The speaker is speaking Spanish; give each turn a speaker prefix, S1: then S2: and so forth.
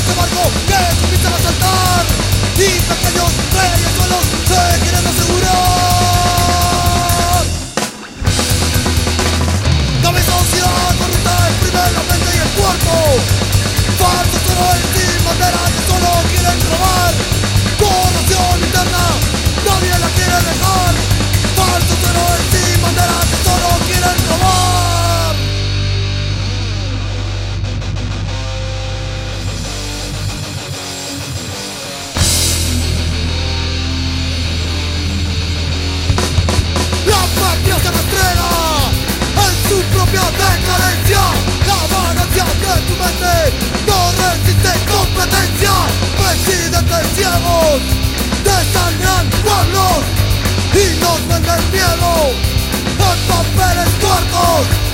S1: este barco que comienza a saltar y pequeños reyes solos se quieren asegurar. Cabeza ociosa corrupta exprime la mente y el cuerpo. Falsos héroes sin bandera que solo quieren robar. Corrupción interna, nadie la quiere dejar. Falsos héroes sin bandera que solo quieren robar. La patria se restrega en su propia decadencia. La vagancia de tu mente no resiste competencia. Presidentes ciegos desangran pueblos y nos venden miedo en papeles cortos.